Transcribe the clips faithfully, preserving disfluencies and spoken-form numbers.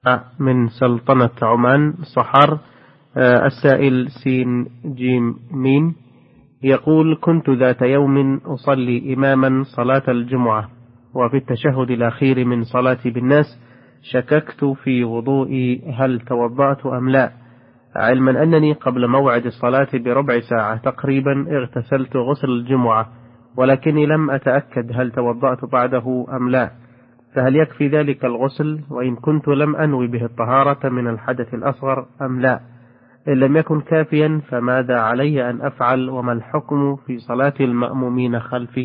من سلطنة عمان صحر. السائل سين جيم مين يقول: كنت ذات يوم أصلي إماما صلاة الجمعة، وفي التشهد الأخير من صلاتي بالناس شككت في وضوئي هل توضأت أم لا، علما أنني قبل موعد الصلاة بربع ساعة تقريبا اغتسلت غسل الجمعة، ولكني لم أتأكد هل توضأت بعده أم لا، فهل يكفي ذلك الغسل؟ وإن كنت لم أنوي به الطهارة من الحدث الأصغر أم لا؟ إن لم يكن كافيا فماذا علي أن أفعل؟ وما الحكم في صلاة المأمومين خلفي؟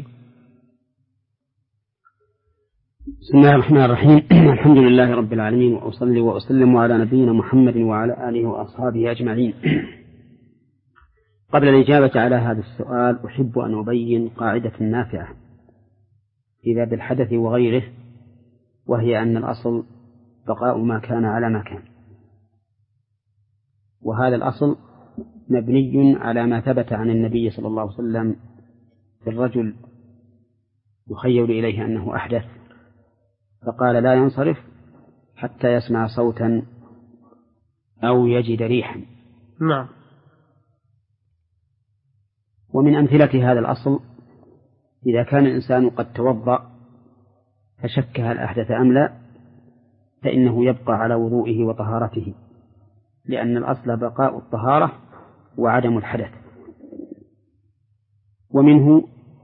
بسم الله الرحمن الرحيم. الحمد لله رب العالمين، وأصلي وأسلم على نبينا محمد وعلى آله وأصحابه أجمعين. قبل الإجابة على هذا السؤال أحب أن أبين قاعدة نافعة في باب الحدث وغيره، وهي أن الأصل بقاء ما كان على ما كان، وهذا الأصل مبني على ما ثبت عن النبي صلى الله عليه وسلم في الرجل يخيل إليه أنه أحدث فقال لا ينصرف حتى يسمع صوتا أو يجد ريحا. نعم. ومن أمثلة هذا الأصل إذا كان الإنسان قد توضأ فشك هل أحدث أم لا، فإنه يبقى على وضوئه وطهارته، لأن الأصل بقاء الطهارة وعدم الحدث. ومنه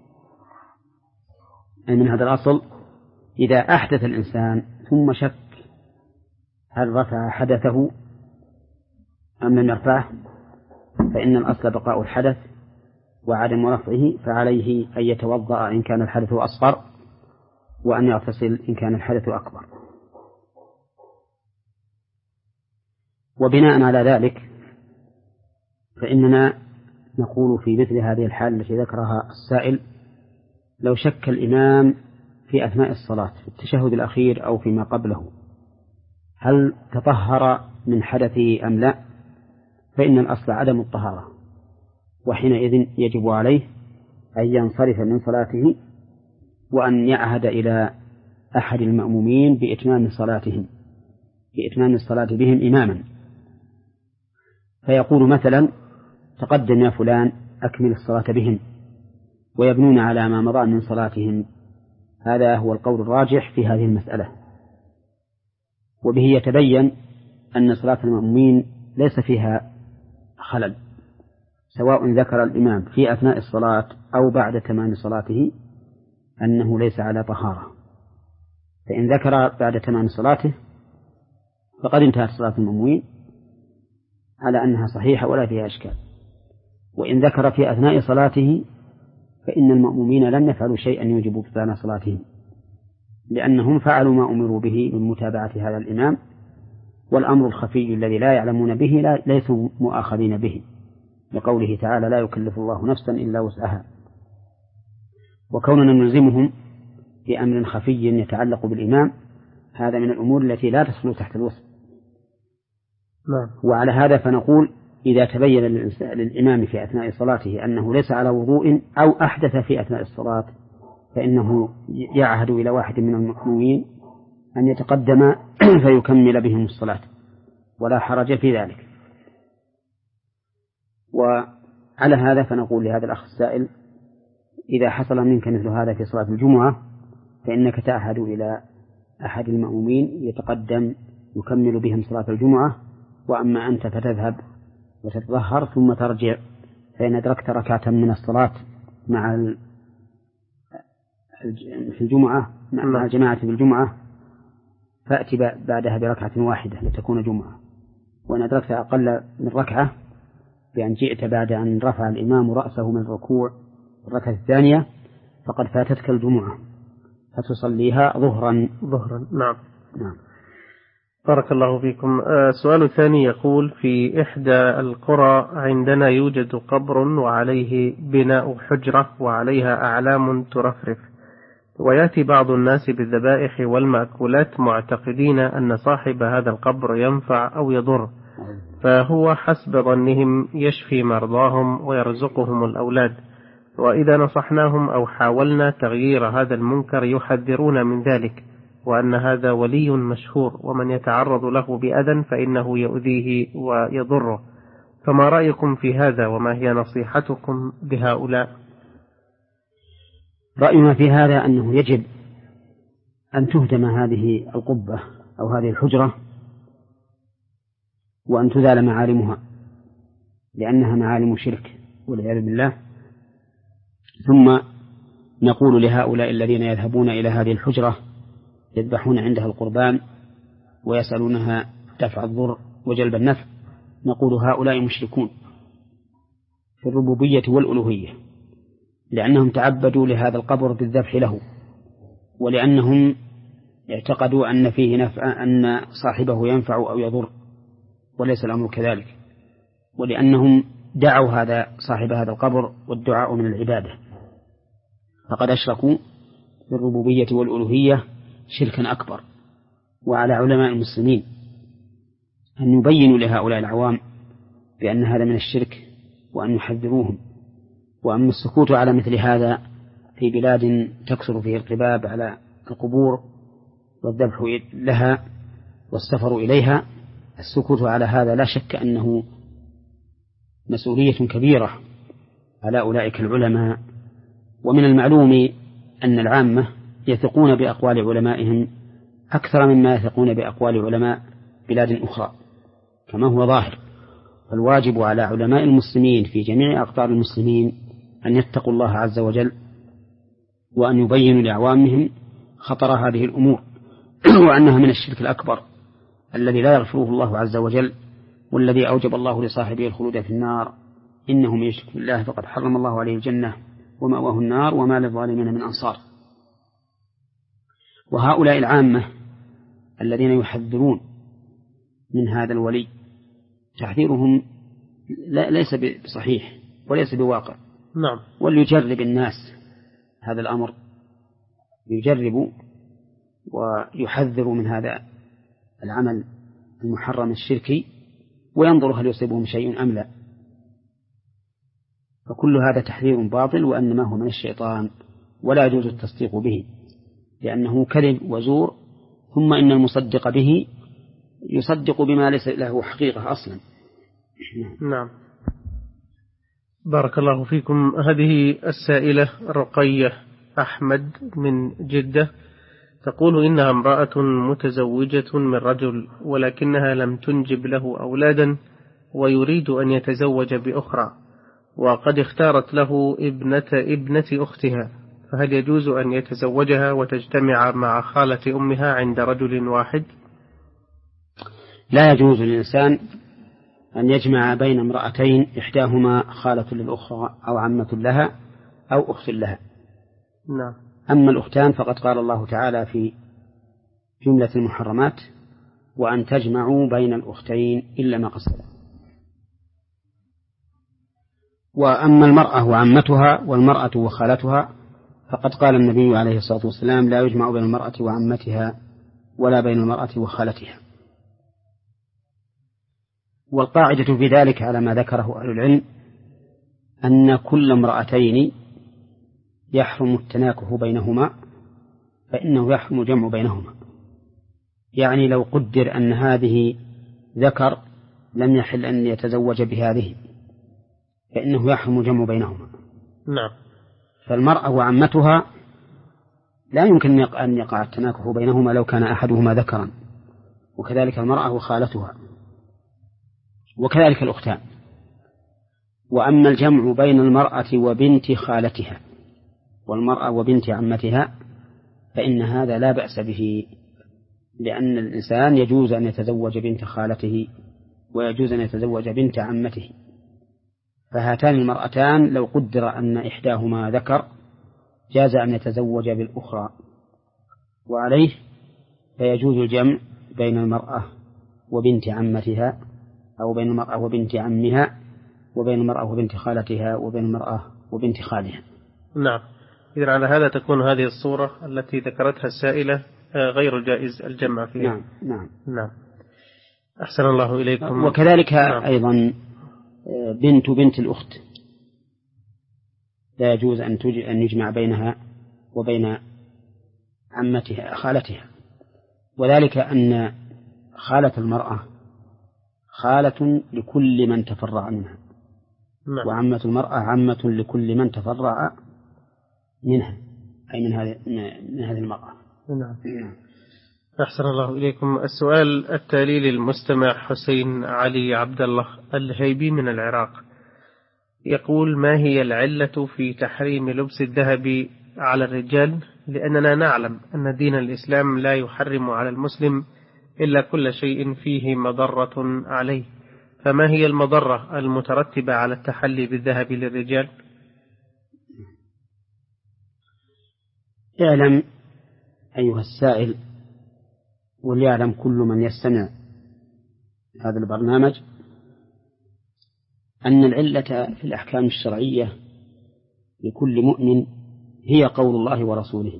من هذا الأصل إذا أحدث الإنسان ثم شك هل رفع حدثه أم لم يرفعه، فإن الأصل بقاء الحدث وعدم رفعه، فعليه أن يتوضأ إن كان الحدث أصغر، وأن يغتسل إن كان الحدث أكبر. وبناء على ذلك فإننا نقول في مثل هذه الحال التي ذكرها السائل: لو شك الإمام في أثناء الصلاة في التشهد الأخير أو فيما قبله هل تطهر من حدثه أم لا، فإن الأصل عدم الطهارة، وحينئذ يجب عليه أن ينصرف من صلاته وأن يعهد إلى أحد المأمومين بإتمام صلاتهم بإتمام الصلاة بهم إماما، فيقول مثلا: تقدم يا فلان أكمل الصلاة بهم، ويبنون على ما مضى من صلاتهم. هذا هو القول الراجح في هذه المسألة، وبه يتبين أن صلاة المأمومين ليس فيها خلل، سواء ذكر الإمام في أثناء الصلاة أو بعد تمام صلاته أنه ليس على طهارة، فإن ذكر بعد تمام صلاته فقد انتهت صلاة المأمومين على أنها صحيحة ولا فيها إشكال، وإن ذكر في أثناء صلاته فإن المأمومين لم يفعلوا شيئا يوجب بطلان صلاتهم، لأنهم فعلوا ما أمروا به من متابعة هذا الإمام، والأمر الخفي الذي لا يعلمون به لا ليسوا مؤاخذين به، لقوله تعالى: لا يكلف الله نفسا إلا وسعها. وكوننا نلزمهم بأمر خفي يتعلق بالإمام هذا من الأمور التي لا تدخل تحت الوسع. وعلى هذا فنقول: إذا تبين للإمام في أثناء صلاته أنه ليس على وضوء أو أحدث في أثناء الصلاة فإنه يعهد إلى واحد من المأمومين أن يتقدم فيكمل بهم الصلاة، ولا حرج في ذلك. وعلى هذا فنقول لهذا الأخ السائل: إذا حصل منك مثل هذا في صلاة الجمعة فإنك تعهد إلى أحد المأمومين يتقدم يكمل بهم صلاة الجمعة، وأما أنت فتذهب وتتطهر ثم ترجع، فإن أدركت ركعة من الصلاة مع في الجمعة مع الجماعة في الجمعة فأتي بعدها بركعة واحدة لتكون جمعة، وإن أدركت أقل من ركعة بأن جئت بعد أن رفع الإمام رأسه من الركوع الركعة الثانية فقد فاتتك الجمعة فتصليها ظهرا ظهرا نعم. نعم. بارك الله فيكم. السؤال الثاني يقول: في إحدى القرى عندنا يوجد قبر وعليه بناء حجرة وعليها أعلام ترفرف، ويأتي بعض الناس بالذبائح والمأكولات معتقدين أن صاحب هذا القبر ينفع أو يضر، فهو حسب ظنهم يشفي مرضاهم ويرزقهم الأولاد، وإذا نصحناهم أو حاولنا تغيير هذا المنكر يحذرون من ذلك، وأن هذا ولي مشهور، ومن يتعرض له بأذى فإنه يؤذيه ويضره. فما رأيكم في هذا، وما هي نصيحتكم لهؤلاء؟ رأينا في هذا أنه يجب أن تهدم هذه القبة أو هذه الحجرة وأن تزال معالمها، لأنها معالم شرك والعياذ بالله. ثم نقول لهؤلاء الذين يذهبون إلى هذه الحجرة يذبحون عندها القربان ويسألونها دفع الضر وجلب النفع، نقول هؤلاء مشركون في الربوبية والألوهية، لأنهم تعبدوا لهذا القبر بالذبح له، ولأنهم اعتقدوا أن فيه نفع، أن صاحبه ينفع أو يضر، وليس الأمر كذلك، ولأنهم دعوا هذا صاحب هذا القبر، والدعاء من العبادة، فقد أشركوا في الربوبية والألوهية شركا أكبر. وعلى علماء المسلمين أن يبينوا لهؤلاء العوام بأن هذا من الشرك وأن يحذروهم. وأما السكوت على مثل هذا في بلاد تكثر فيه القباب على القبور والذبح لها والسفر إليها، السكوت على هذا لا شك أنه مسؤولية كبيرة على أولئك العلماء. ومن المعلوم أن العامة يثقون بأقوال علمائهم أكثر مما يثقون بأقوال علماء بلاد أخرى كما هو ظاهر. فالواجب على علماء المسلمين في جميع أقطار المسلمين أن يتقوا الله عز وجل، وأن يبينوا لأعوامهم خطر هذه الأمور وأنها من الشرك الأكبر الذي لا يغفره الله عز وجل، والذي أوجب الله لصاحبه الخلود في النار، إنه من يشرك بالله فقد حرم الله عليه الجنة ومأواه النار وما للظالمين من أنصار. وهؤلاء العامة الذين يحذرون من هذا الولي تحذيرهم ليس بصحيح وليس بواقع. نعم. وليجرب الناس هذا الأمر، يجربوا ويحذروا من هذا العمل المحرم الشركي، وينظروا هل يصيبهم شيء أم لا. فكل هذا تحذير باطل، وأنما هو من الشيطان، ولا يجوز التصديق به لأنه كذب وزور، ثم إن المصدق به يصدق بما ليس له حقيقة أصلا. نعم. بارك الله فيكم. هذه السائلة رقية أحمد من جدة تقول إنها امرأة متزوجة من رجل، ولكنها لم تنجب له أولادا، ويريد أن يتزوج بأخرى، وقد اختارت له ابنة ابنة أختها، فهل يجوز أن يتزوجها وتجتمع مع خالة أمها عند رجل واحد؟ لا يجوز للإنسان أن يجمع بين امرأتين إحداهما خالة للأخرى أو عمة لها أو أخت لها. نعم. أما الأختان فقد قال الله تعالى في جملة المحرمات: وأن تجمعوا بين الأختين إلا ما قصد. وأما المرأة وعمتها والمرأة وخالتها فقد قال النبي عليه الصلاة والسلام: لا يجمع بين المرأة وعمتها ولا بين المرأة وخالتها. والقاعدة في ذلك على ما ذكره أهل العلم أن كل امرأتين يحرم التناكح بينهما فإنه يحرم جمع بينهما. يعني لو قدر أن هذه ذكر لم يحل أن يتزوج بهذه فإنه يحرم جمع بينهما. نعم. فالمرأة وعمتها لا يمكن أن يقع التناكح بينهما لو كان أحدهما ذكرا، وكذلك المرأة وخالتها، وكذلك الأختان. وأما الجمع بين المرأة وبنت خالتها والمرأة وبنت عمتها فإن هذا لا بأس به، لأن الإنسان يجوز أن يتزوج بنت خالته ويجوز أن يتزوج بنت عمته. فهاتان المرأتان لو قدر أن إحداهما ذكر جاز أن يتزوج بالأخرى، وعليه فيجوز الجمع بين المرأة وبنت عمتها أو بين المرأة وبنت عمها وبين المرأة وبنت خالتها وبين المرأة وبنت خالها. نعم. إذن على هذا تكون هذه الصورة التي ذكرتها السائلة غير جائز الجمع فيها. نعم نعم نعم. أحسن الله إليكم. وكذلك نعم. أيضا بنت بنت الأخت لا يجوز أن أن يجمع بينها وبين عمتها خالتها. وذلك أن خالة المرأة خالة لكل من تفرع منها، نعم. وعمة المرأة عمة لكل من تفرع منها، أي من هذه من هذه المرأة. نعم. أحسن الله إليكم. السؤال التالي للمستمع حسين علي عبد الله الهيبي من العراق، يقول: ما هي العلة في تحريم لبس الذهب على الرجال؟ لأننا نعلم أن دين الإسلام لا يحرم على المسلم إلا كل شيء فيه مضرة عليه، فما هي المضرة المترتبة على التحلي بالذهب للرجال؟ اعلم أيها السائل، وليعلم كل من يستمع هذا البرنامج، أن العلة في الأحكام الشرعية لكل مؤمن هي قول الله ورسوله،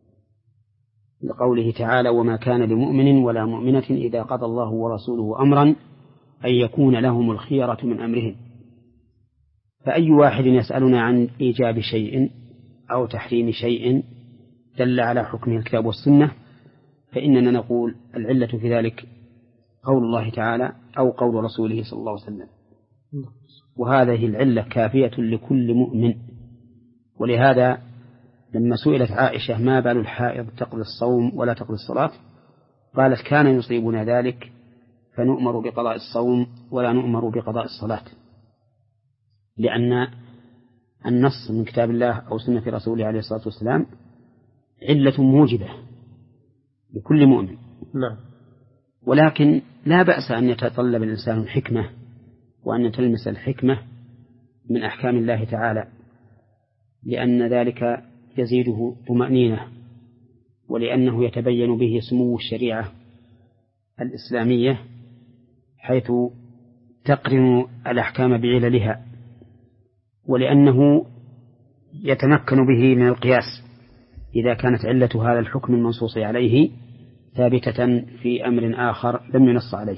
لقوله تعالى: وما كان لمؤمن ولا مؤمنة إذا قضى الله ورسوله أمرا أن يكون لهم الخيرة من أمرهم. فأي واحد يسألنا عن إيجاب شيء أو تحريم شيء دل على حكمه الكتاب والسنة، فإننا نقول العلة في ذلك قول الله تعالى أو قول رسوله صلى الله عليه وسلم، وهذه العلة كافية لكل مؤمن. ولهذا لما سئلت عائشة: ما بال الحائض تقضي الصوم ولا تقضي الصلاة؟ قالت: كان يصيبنا ذلك فنؤمر بقضاء الصوم ولا نؤمر بقضاء الصلاة، لأن النص من كتاب الله أو سنة رسوله عليه الصلاة والسلام علة موجبة لكل مؤمن. نعم. ولكن لا بأس أن يتطلب الإنسان الحكمة، وأن تلمس الحكمة من أحكام الله تعالى، لأن ذلك يزيده طمأنينة، ولأنه يتبين به سمو الشريعة الإسلامية حيث تقرن الأحكام بعللها، ولأنه يتمكن به من القياس إذا كانت علة هذا الحكم المنصوص عليه ثابتة في أمر آخر لم ينص عليه.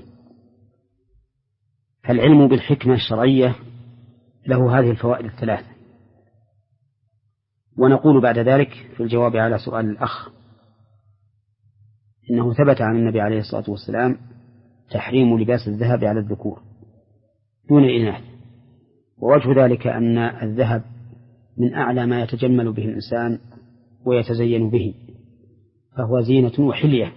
فالعلم بالحكمة الشرعية له هذه الفوائد الثلاث. ونقول بعد ذلك في الجواب على سؤال الأخ إنه ثبت عن النبي عليه الصلاة والسلام تحريم لباس الذهب على الذكور دون الإناث، ووجه ذلك أن الذهب من أعلى ما يتجمل به الإنسان ويتزين به، فهو زينة وحلية.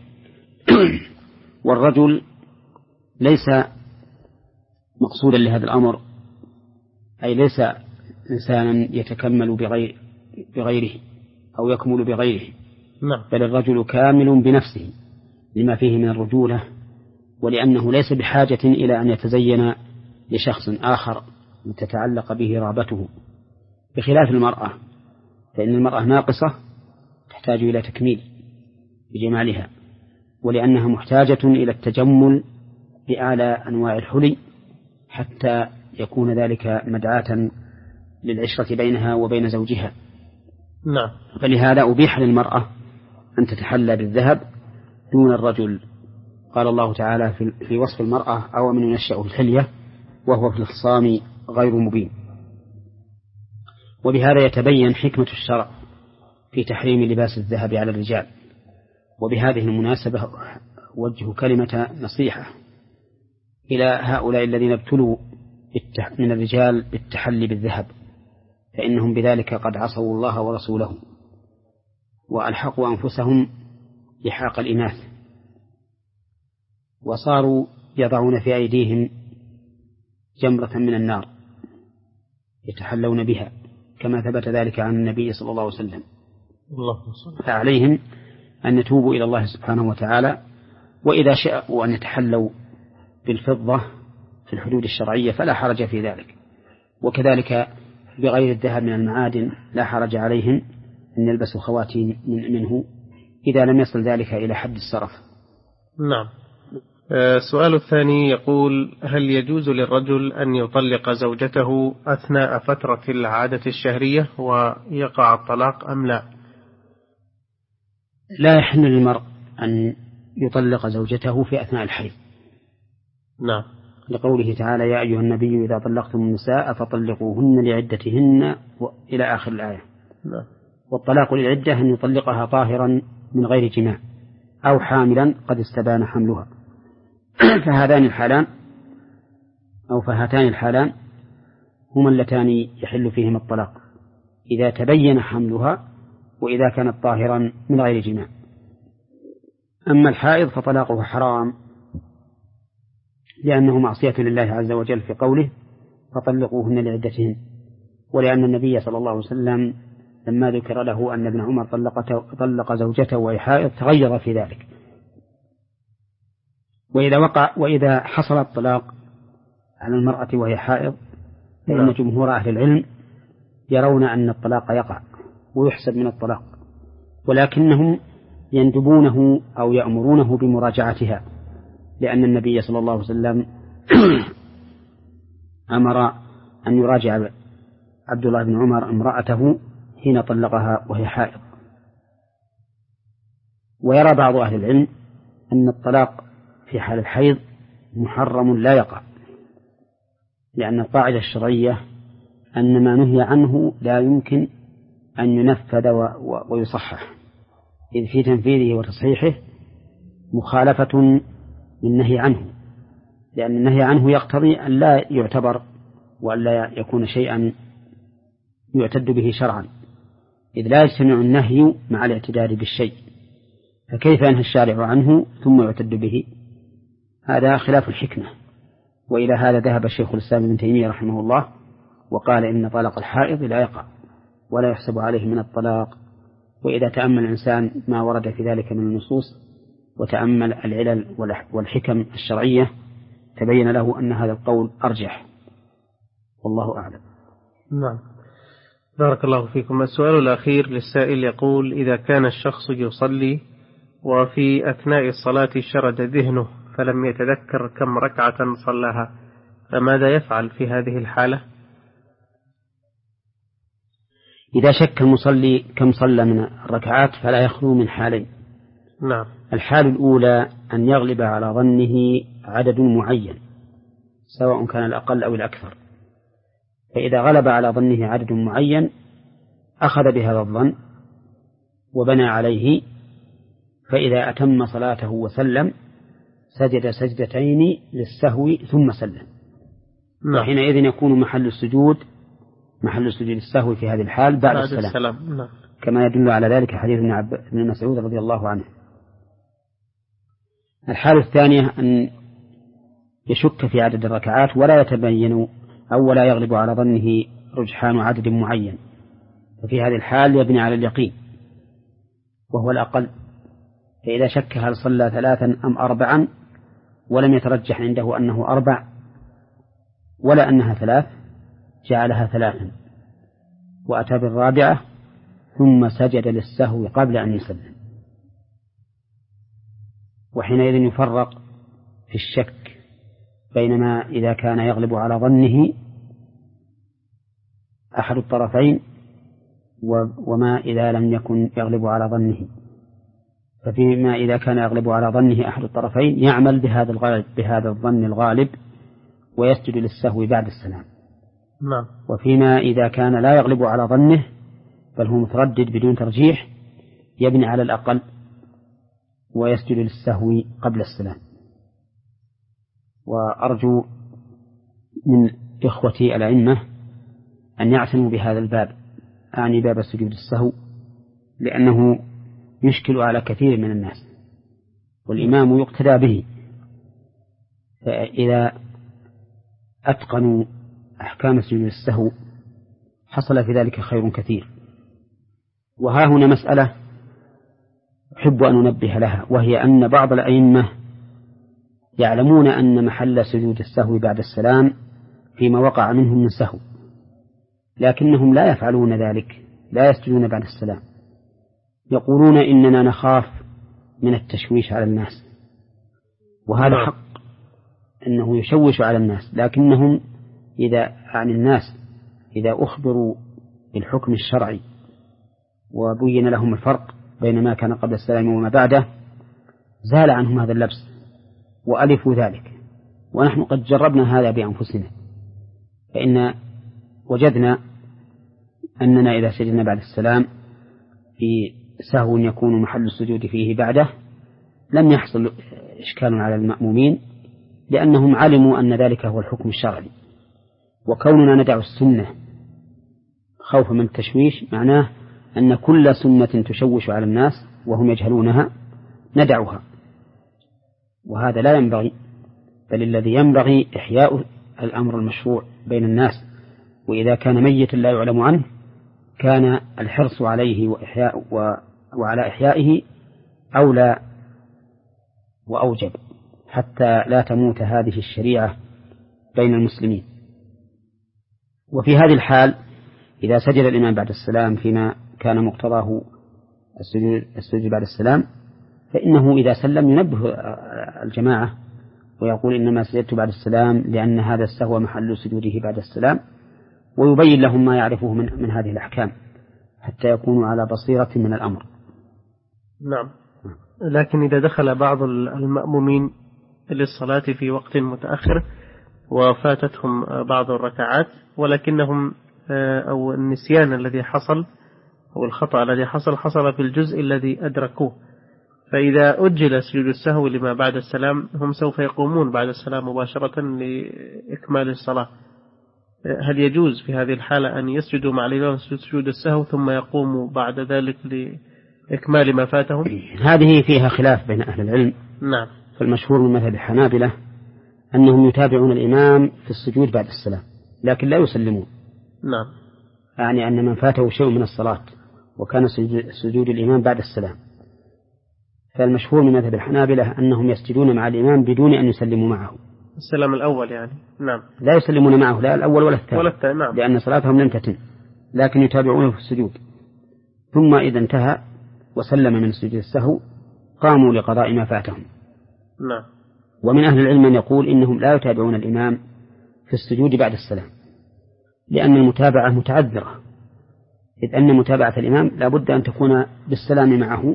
والرجل ليس مقصودا لهذا الأمر، أي ليس إنسانا يتكمل بغير بغيره أو يكمل بغيره، بل الرجل كامل بنفسه لما فيه من الرجولة، ولأنه ليس بحاجة إلى أن يتزين لشخص آخر تتعلق به رغبته، بخلاف المرأة، فإن المرأة ناقصة تحتاج إلى تكميل بجمالها، ولأنها محتاجة إلى التجمل بأعلى أنواع الحلي حتى يكون ذلك مدعاة للعشرة بينها وبين زوجها. نعم. فلهذا أبيح للمرأة أن تتحلى بالذهب دون الرجل. قال الله تعالى في وصف المرأة: أو من ينشأ في الحلية وهو في الخصام غير مبين. وبهذا يتبين حكمة الشرع في تحريم لباس الذهب على الرجال. وبهذه المناسبة وجه كلمة نصيحة إلى هؤلاء الذين ابتلوا من الرجال بالتحلي بالذهب، فإنهم بذلك قد عصوا الله ورسوله وألحقوا أنفسهم لحاق الإناث، وصاروا يضعون في أيديهم جمرة من النار يتحلون بها، كما ثبت ذلك عن النبي صلى الله عليه وسلم. فعليهم أن يتوبوا إلى الله سبحانه وتعالى، وإذا شاءوا أن يتحلوا بالفضة في الحدود الشرعية فلا حرج في ذلك، وكذلك بغير الذهب من المعادن لا حرج عليهم أن يلبسوا خواتيم من منه إذا لم يصل ذلك إلى حد السرف. نعم. السؤال الثاني يقول: هل يجوز للرجل أن يطلق زوجته أثناء فترة العادة الشهرية ويقع الطلاق أم لا؟ لا يحل للمرء أن يطلق زوجته في أثناء الحيض. نعم. لقوله تعالى: يا أيها النبي إذا طلقتم النساء فطلقوهن لعدتهن إلى آخر الآية. نعم. والطلاق للعدة أن يطلقها طاهرا من غير جماع، أو حاملا قد استبان حملها. فهذان الحالان أو فهاتان الحالان هما اللتان يحل فيهما الطلاق إذا تبين حملها وإذا كانت طاهرا من غير جماع. أما الحائض فطلاقه حرام لأنه معصية لله عز وجل في قوله فطلقوهن لعدتهن، ولأن النبي صلى الله عليه وسلم لما ذكر له أن ابن عمر طلق, طلق زوجته وهي حائض تغير في ذلك. وإذا وقع وإذا حصل الطلاق على المرأة وهي حائض فإن جمهور أهل العلم يرون أن الطلاق يقع ويحسب من الطلاق، ولكنهم يندبونه أو يأمرونه بمراجعتها، لأن النبي صلى الله عليه وسلم أمر أن يراجع عبد الله بن عمر امرأته حين طلقها وهي حائض. ويرى بعض أهل العلم أن الطلاق في حال الحيض محرم لا يقع، لأن القاعدة الشرعية أن ما نهي عنه لا يمكن أن ينفذ ويصحح، إذ في تنفيذه وتصحيحه مخالفة للنهي عنه، لأن النهي عنه يقتضي أن لا يعتبر وأن لا يكون شيئا يعتد به شرعا، إذ لا يجتمع النهي مع الاعتداد بالشيء، فكيف ينهى الشارع عنه ثم يعتد به؟ هذا خلاف الحكمة. وإلى هذا ذهب الشيخ الإسلام ابن تيمية رحمه الله وقال إن طلاق الحائض لا يقع ولا يحسب عليه من الطلاق. وإذا تأمل الإنسان ما ورد في ذلك من النصوص وتأمل العلل والحكم الشرعية تبين له أن هذا القول أرجح، والله أعلم. نعم، بارك الله فيكم. السؤال الأخير للسائل يقول: إذا كان الشخص يصلي وفي أثناء الصلاة شرد ذهنه فلم يتذكر كم ركعة صلاها، فماذا يفعل في هذه الحالة؟ إذا شك المصلي كم صلى من الركعات فلا يخلو من حالين. نعم. الحال الأولى أن يغلب على ظنه عدد معين سواء كان الأقل أو الأكثر، فإذا غلب على ظنه عدد معين أخذ بهذا الظن وبنى عليه، فإذا أتم صلاته وسلم سجد سجدتين للسهو ثم سلم. نعم. وحينئذ يكون محل السجود محل السجود السهو في هذه الحال بعد, بعد السلام, السلام. نعم. كما يدل على ذلك حديث ابن مسعود رضي الله عنه. الحالة الثانية أن يشك في عدد الركعات ولا يتبين أو ولا يغلب على ظنه رجحان عدد معين، ففي هذه الحال يبني على اليقين وهو الأقل، فإذا شك هل صلى ثلاثا أم أربعا ولم يترجح عنده أنه أربع ولا أنها ثلاث جعلها ثلاثا وأتى بالرابعة ثم سجد للسهو قبل أن يسلم، وحينئذ يفرق في الشك بينما إذا كان يغلب على ظنه أحد الطرفين وما إذا لم يكن يغلب على ظنه. ففيما إذا كان يغلب على ظنه أحد الطرفين يعمل بهذا الغالب بهذا الظن الغالب ويسجد للسهو بعد السلام. نعم. وفيما إذا كان لا يغلب على ظنه بل هو متردد بدون ترجيح يبني على الأقل ويسجد للسهو قبل السلام. وأرجو من إخوتي الأئمة أن يعتنوا بهذا الباب، أعني باب السجود السهو، لأنه يشكل على كثير من الناس والإمام يقتدى به، فإذا أتقنوا أحكام سجود السهو حصل في ذلك خير كثير. وها هنا مسألة أحب أن أنبه لها، وهي أن بعض الأئمة يعلمون أن محل سجود السهو بعد السلام فيما وقع منهم من سهو، لكنهم لا يفعلون ذلك، لا يسجدون بعد السلام، يقولون إننا نخاف من التشويش على الناس، وهذا حق أنه يشوش على الناس، لكنهم إذا عن الناس إذا أخبروا بالحكم الشرعي وبين لهم الفرق بين ما كان قبل السلام وما بعده زال عنهم هذا اللبس وألفوا ذلك. ونحن قد جربنا هذا بأنفسنا، فإن وجدنا أننا إذا سجدنا بعد السلام في سهو يكون محل السجود فيه بعده لم يحصل إشكال على المأمومين، لأنهم علموا أن ذلك هو الحكم الشرعي. وكوننا ندع السنة خوفا من التشويش معناه أن كل سنة تشوش على الناس وهم يجهلونها ندعها، وهذا لا ينبغي، بل الذي ينبغي إحياء الأمر المشروع بين الناس، وإذا كان ميتا لا يعلم عنه كان الحرص عليه وإحياء و... وعلى إحيائه أولى وأوجب، حتى لا تموت هذه الشريعة بين المسلمين. وفي هذه الحال إذا سجد الإمام بعد السلام فيما كان مقتضاه السجود, السجود بعد السلام، فإنه إذا سلم ينبه الجماعة ويقول إنما سجدت بعد السلام لأن هذا السهو محل سجوده بعد السلام، ويبين لهم ما يعرفه من, من هذه الأحكام حتى يكونوا على بصيرة من الأمر. نعم. لكن إذا دخل بعض المأمومين للصلاة في وقت متأخر وفاتتهم بعض الركعات، ولكنهم أو النسيان الذي حصل أو الخطأ الذي حصل حصل في الجزء الذي أدركوه، فإذا أجل سجود السهو لما بعد السلام هم سوف يقومون بعد السلام مباشرة لإكمال الصلاة، هل يجوز في هذه الحالة أن يسجدوا مع الإمام سجود السهو ثم يقوموا بعد ذلك لإكمال ما فاتهم؟ هذه فيها خلاف بين أهل العلم. نعم. فالمشهور من مذهب الحنابلة أنهم يتابعون الإمام في السجود بعد السلام لكن لا يسلمون. نعم. يعني أن من فاته شيء من الصلاة وكان سجود الإمام بعد السلام، فالمشهور من مذهب الحنابلة أنهم يسجدون مع الإمام بدون أن يسلموا معه. السلام الأول يعني. نعم. لا يسلمون معه لا الأول ولا الثاني، ولا الثاني. نعم. لأن صلاتهم لم تتم، لكن يتابعونه في السجود، ثم إذا انتهى وسلم من سجود السهو قاموا لقضاء ما فاتهم. نعم. ومن أهل العلم من يقول إنهم لا يتابعون الإمام في السجود بعد السلام، لأن المتابعة متعذرة، إذ أن متابعة الإمام لا بد أن تكون بالسلام معه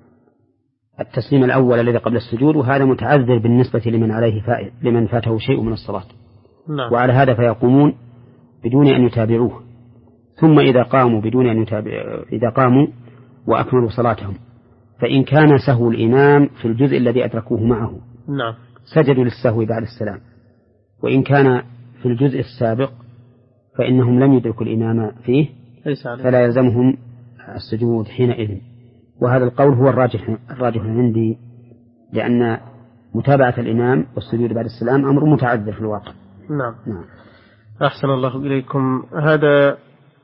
التسليم الأول الذي قبل السجود، وهذا متعذر بالنسبة لمن عليه فائد لمن فاته شيء من الصلاة. نعم. وعلى هذا فيقومون بدون أن يتابعوه، ثم إذا قاموا بدون أن يتابع إذا قاموا وأكملوا صلاتهم، فإن كان سهو الإمام في الجزء الذي أدركوه معه نعم سجدوا للسهو بعد السلام، وإن كان في الجزء السابق فإنهم لم يدركوا الإمام فيه فلا يلزمهم السجود حينئذ. وهذا القول هو الراجح الراجح عندي، لأن متابعة الإمام والسجود بعد السلام أمر متعذر في الواقع. نعم. نعم. أحسن الله إليكم. هذا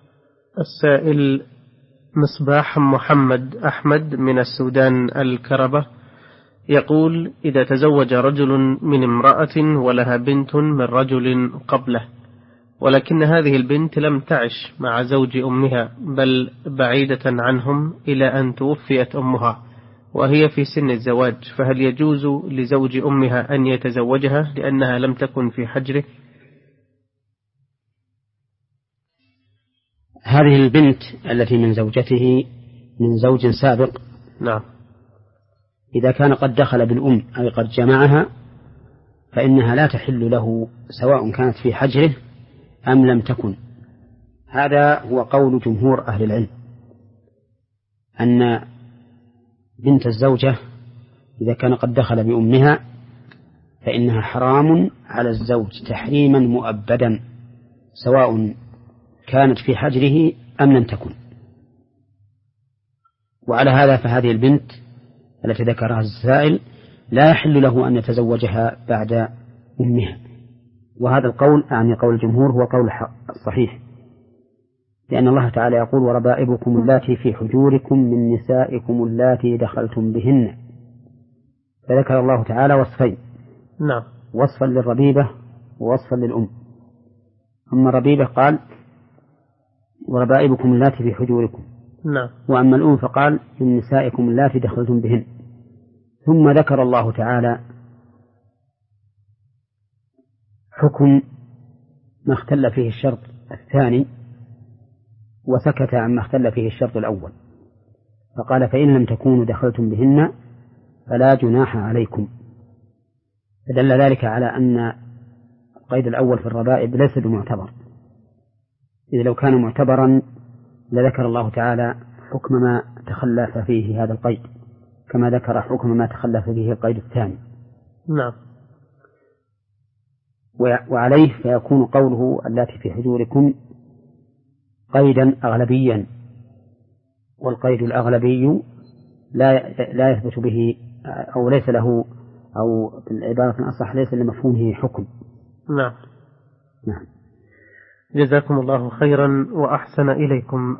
السائل مصباح محمد أحمد من السودان الكربة يقول: إذا تزوج رجل من امرأة ولها بنت من رجل قبله، ولكن هذه البنت لم تعش مع زوج أمها بل بعيدة عنهم إلى أن توفيت أمها وهي في سن الزواج، فهل يجوز لزوج أمها أن يتزوجها لأنها لم تكن في حجره؟ هذه البنت التي من زوجته من زوج سابق، نعم، إذا كان قد دخل بالأم أي قد جمعها فإنها لا تحل له سواء كانت في حجره أم لم تكن. هذا هو قول جمهور أهل العلم، أن بنت الزوجة إذا كان قد دخل بأمها فإنها حرام على الزوج تحريما مؤبدا سواء كانت في حجره أم لم تكن. وعلى هذا فهذه البنت التي ذكرها السائل لا يحل له أن يتزوجها بعد أمها، وهذا القول أعني قول الجمهور هو قول الصحيح، لأن الله تعالى يقول: وربائبكم اللاتي في حجوركم من نسائكم اللاتي دخلتم بهن، فذكر الله تعالى وصفين، نعم، وصفا للربيبة ووصفا للأم. أما الربيبة قال: وربائبكم اللاتي في حجوركم، نعم، وأما الأم فقال: من نسائكم اللاتي دخلتم بهن. ثم ذكر الله تعالى حكم ما اختل فيه الشرط الثاني وسكت عما اختل فيه الشرط الأول، فقال: فإن لم تكونوا دخلتم بهن فلا جناح عليكم. فدل ذلك على أن القيد الأول في الربائب ليس بمعتبر، إذا لو كان معتبرا لذكر الله تعالى حكم ما تخلف فيه هذا القيد، كما ذكر حكم ما تخلف به القيد الثاني. نعم. وعليه فيكون قوله التي في حجوركم قيدا أغلبيا، والقيد الأغلبي لا لا يثبت به أو ليس له، أو بالعبارة الأصح ليس لمفهومه حكم. نعم. نعم. جزاكم الله خيرا وأحسن إليكم.